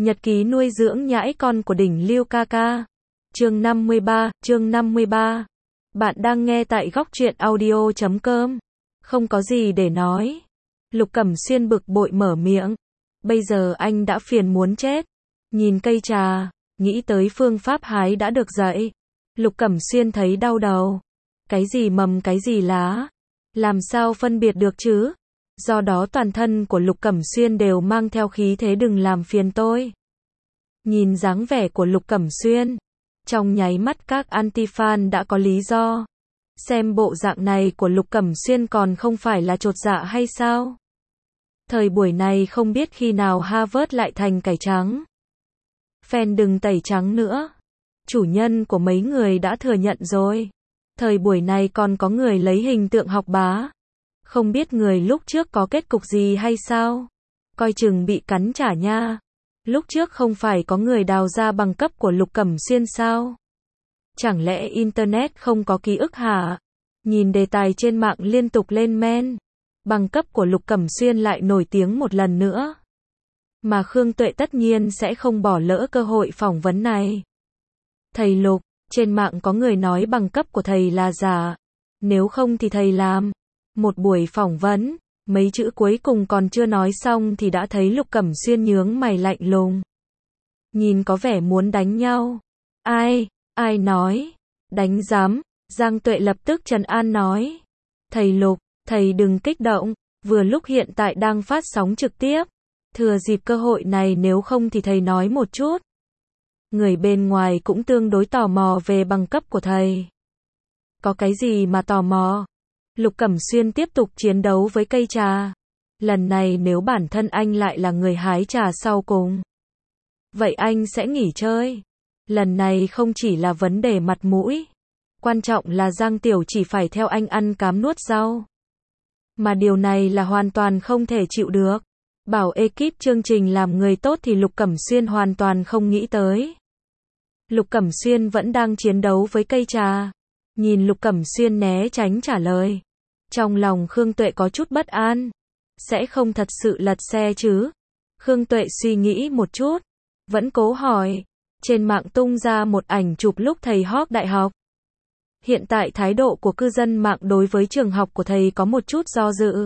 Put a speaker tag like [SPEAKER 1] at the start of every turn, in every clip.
[SPEAKER 1] Nhật ký nuôi dưỡng nhãi con của đỉnh Lưu ca ca. Chương 53. Bạn đang nghe tại góc truyện audio.com. Không có gì để nói. Lục Cẩm Xuyên bực bội mở miệng. Bây giờ anh đã phiền muốn chết. Nhìn cây trà, nghĩ tới phương pháp hái đã được dạy. Lục Cẩm Xuyên thấy đau đầu. Cái gì mầm cái gì lá? Làm sao phân biệt được chứ? Do đó toàn thân của Lục Cẩm Xuyên đều mang theo khí thế đừng làm phiền tôi. Nhìn dáng vẻ của Lục Cẩm Xuyên, trong nháy mắt các anti-fan đã có lý do. Xem bộ dạng này của Lục Cẩm Xuyên còn không phải là chột dạ hay sao? Thời buổi này không biết khi nào Harvard lại thành cải trắng. Fan đừng tẩy trắng nữa. Chủ nhân của mấy người đã thừa nhận rồi. Thời buổi này còn có người lấy hình tượng học bá. Không biết người lúc trước có kết cục gì hay sao? Coi chừng bị cắn trả nha. Lúc trước không phải có người đào ra bằng cấp của Lục Cẩm Xuyên sao? Chẳng lẽ Internet không có ký ức hả? Nhìn đề tài trên mạng liên tục lên men. Bằng cấp của Lục Cẩm Xuyên lại nổi tiếng một lần nữa. Mà Khương Tuệ tất nhiên sẽ không bỏ lỡ cơ hội phỏng vấn này. Thầy Lục, trên mạng có người nói bằng cấp của thầy là giả. Nếu không thì thầy làm một buổi phỏng vấn. Mấy chữ cuối cùng còn chưa nói xong thì đã thấy Lục Cẩm Xuyên nhướng mày lạnh lùng. Nhìn có vẻ muốn đánh nhau. Ai nói? Đánh giám. Giang Tuệ lập tức trấn an nói. Thầy Lục, thầy đừng kích động. Vừa lúc hiện tại đang phát sóng trực tiếp. Thừa dịp cơ hội này nếu không thì thầy nói một chút. Người bên ngoài cũng tương đối tò mò về bằng cấp của thầy. Có cái gì mà tò mò? Lục Cẩm Xuyên tiếp tục chiến đấu với cây trà. Lần này nếu bản thân anh lại là người hái trà sau cùng, vậy anh sẽ nghỉ chơi. Lần này không chỉ là vấn đề mặt mũi. Quan trọng là Giang Tiểu chỉ phải theo anh ăn cám nuốt rau. Mà điều này là hoàn toàn không thể chịu được. Bảo ekip chương trình làm người tốt thì Lục Cẩm Xuyên hoàn toàn không nghĩ tới. Lục Cẩm Xuyên vẫn đang chiến đấu với cây trà. Nhìn Lục Cẩm Xuyên né tránh trả lời. Trong lòng Khương Tuệ có chút bất an. Sẽ không thật sự lật xe chứ? Khương Tuệ suy nghĩ một chút. Vẫn cố hỏi. Trên mạng tung ra một ảnh chụp lúc thầy học đại học. Hiện tại thái độ của cư dân mạng đối với trường học của thầy có một chút do dự.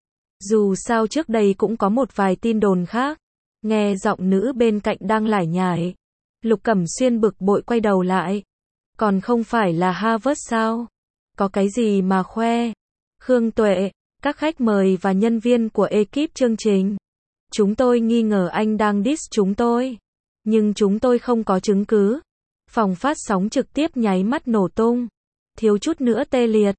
[SPEAKER 1] Dù sao trước đây cũng có một vài tin đồn khác. Nghe giọng nữ bên cạnh đang lải nhải. Lục Cẩm Xuyên bực bội quay đầu lại. Còn không phải là Harvard sao? Có cái gì mà khoe? Khương Tuệ, các khách mời và nhân viên của ekip chương trình. Chúng tôi nghi ngờ anh đang diss chúng tôi. Nhưng chúng tôi không có chứng cứ. Phòng phát sóng trực tiếp nháy mắt nổ tung. Thiếu chút nữa tê liệt.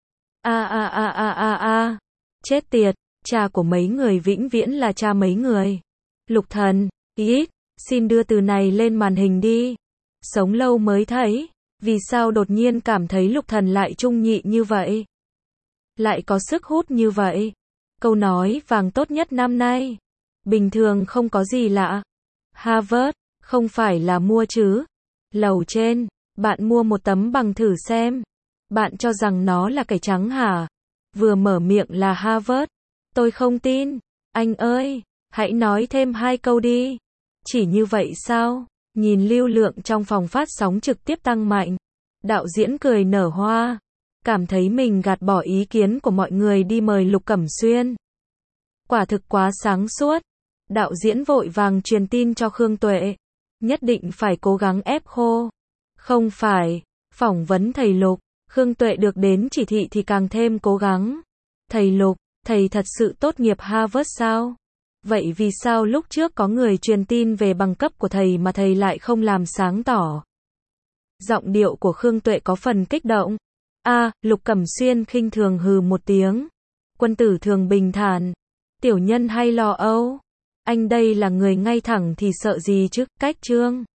[SPEAKER 1] Chết tiệt, cha của mấy người vĩnh viễn là cha mấy người. Lục Thần, xin đưa từ này lên màn hình đi. Sống lâu mới thấy. Vì sao đột nhiên cảm thấy Lục Thần lại trung nhị như vậy? Lại có sức hút như vậy? Câu nói vàng tốt nhất năm nay. Bình thường không có gì lạ. Harvard, không phải là mua chứ? Lầu trên, bạn mua một tấm bằng thử xem. Bạn cho rằng nó là cải trắng hả? Vừa mở miệng là Harvard. Tôi không tin. Anh ơi, hãy nói thêm 2 câu đi. Chỉ như vậy sao? Nhìn lưu lượng trong phòng phát sóng trực tiếp tăng mạnh. Đạo diễn cười nở hoa. Cảm thấy mình gạt bỏ ý kiến của mọi người đi mời Lục Cẩm Xuyên. Quả thực quá sáng suốt. Đạo diễn vội vàng truyền tin cho Khương Tuệ. Nhất định phải cố gắng ép khô. Không phải. Phỏng vấn thầy Lục. Khương Tuệ được đến chỉ thị thì càng thêm cố gắng. Thầy Lục, thầy thật sự tốt nghiệp Harvard sao? Vậy vì sao lúc trước có người truyền tin về bằng cấp của thầy mà thầy lại không làm sáng tỏ? Giọng điệu của Khương Tuệ có phần kích động. Lục Cẩm Xuyên khinh thường hừ một tiếng. Quân tử thường bình thản. Tiểu nhân hay lo âu. Anh đây là người ngay thẳng thì sợ gì chứ? Cách chương.